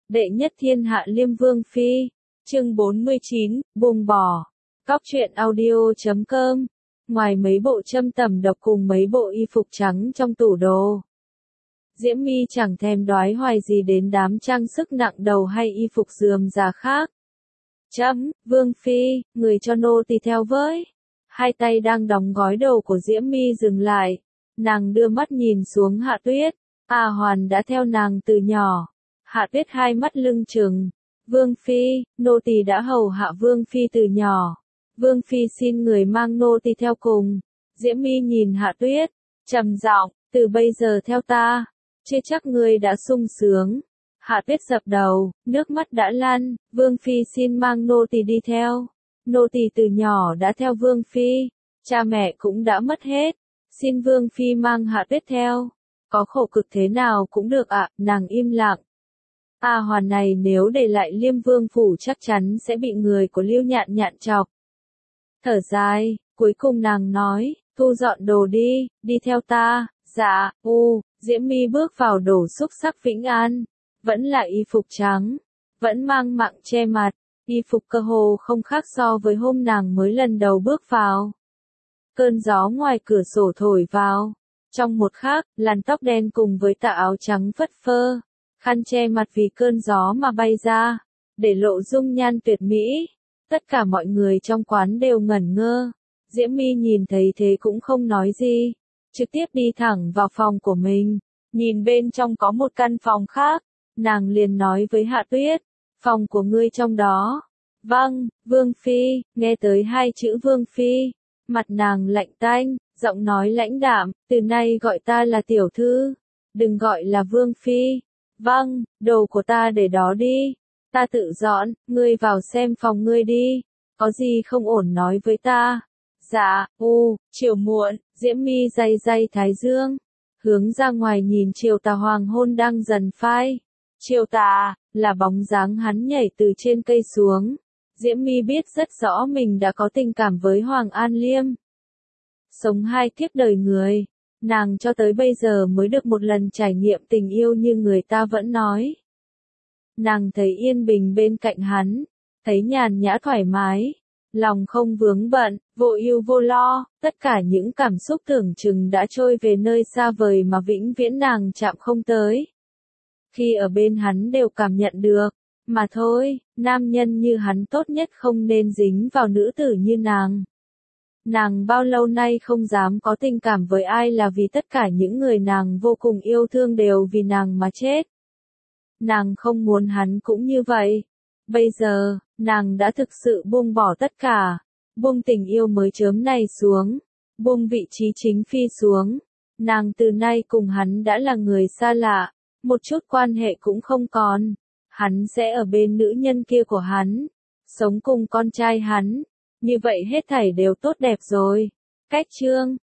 Đệ nhất thiên hạ Liêm Vương Phi, chương 49, buông bỏ. Cóc truyện audio.com. Ngoài mấy bộ châm tẩm độc cùng mấy bộ y phục trắng trong tủ đồ, Diễm My chẳng thèm đoái hoài gì đến đám trang sức nặng đầu hay y phục rườm rà khác. Vương Phi, người cho nô tỳ theo với. Hai tay đang đóng gói đồ của Diễm My dừng lại. Nàng đưa mắt nhìn xuống Hạ Tuyết. A Hoàn đã theo nàng từ nhỏ. Hạ Tuyết hai mắt lưng trừng. Vương Phi, nô tỳ đã hầu hạ Vương Phi từ nhỏ. Vương Phi xin người mang nô tỳ theo cùng. Diễm My nhìn Hạ Tuyết, trầm giọng, từ bây giờ theo ta. Chưa chắc ngươi đã sung sướng. Hạ Tuyết dập đầu, nước mắt đã lăn. Vương Phi xin mang nô tỳ đi theo. Nô tỳ từ nhỏ đã theo Vương Phi. Cha mẹ cũng đã mất hết. Xin Vương Phi mang Hạ Tuyết theo. Có khổ cực thế nào cũng được ạ. Nàng im lặng. A Hoàn này nếu để lại Liêm Vương phủ chắc chắn sẽ bị người của Lưu Nhạn Nhạn chọc. Thở dài, cuối cùng nàng nói, thu dọn đồ đi, đi theo ta. Dạ. Diễm My bước vào đổ xúc sắc Vĩnh An. Vẫn là y phục trắng. Vẫn mang mặng che mặt. Y phục cơ hồ không khác so với hôm nàng mới lần đầu bước vào. Cơn gió ngoài cửa sổ thổi vào. Trong một khắc, làn tóc đen cùng với tà áo trắng phất phơ. Khăn che mặt vì cơn gió mà bay ra. Để lộ dung nhan tuyệt mỹ. Tất cả mọi người trong quán đều ngẩn ngơ. Diễm My nhìn thấy thế cũng không nói gì. Trực tiếp đi thẳng vào phòng của mình. Nhìn bên trong có một căn phòng khác. Nàng liền nói với Hạ Tuyết. Phòng của ngươi trong đó. Vâng, Vương Phi. Nghe tới hai chữ Vương Phi. Mặt nàng lạnh tanh, giọng nói lãnh đạm. Từ nay gọi ta là tiểu thư. Đừng gọi là Vương Phi. Vâng, đồ của ta để đó đi. Ta tự dọn, ngươi vào xem phòng ngươi đi. Có gì không ổn nói với ta. Dạ. Chiều muộn, Diễm My day day thái dương. Hướng ra ngoài nhìn chiều tà hoàng hôn đang dần phai. Chiều tà, là bóng dáng hắn nhảy từ trên cây xuống. Diễm My biết rất rõ mình đã có tình cảm với Hoàng An Liêm. Sống hai kiếp đời người. Nàng cho tới bây giờ mới được một lần trải nghiệm tình yêu như người ta vẫn nói. Nàng thấy yên bình bên cạnh hắn. Thấy nhàn nhã thoải mái. Lòng không vướng bận, vô ưu vô lo. Tất cả những cảm xúc tưởng chừng đã trôi về nơi xa vời mà vĩnh viễn nàng chạm không tới. Khi ở bên hắn đều cảm nhận được. Mà thôi, nam nhân như hắn tốt nhất không nên dính vào nữ tử như nàng. Nàng bao lâu nay không dám có tình cảm với ai là vì tất cả những người nàng vô cùng yêu thương đều vì nàng mà chết. Nàng không muốn hắn cũng như vậy. Bây giờ, nàng đã thực sự buông bỏ tất cả. Buông tình yêu mới chớm này xuống. Buông vị trí chính phi xuống. Nàng từ nay cùng hắn đã là người xa lạ. Một chút quan hệ cũng không còn. Hắn sẽ ở bên nữ nhân kia của hắn. Sống cùng con trai hắn. Như vậy hết thảy đều tốt đẹp rồi. Cách chương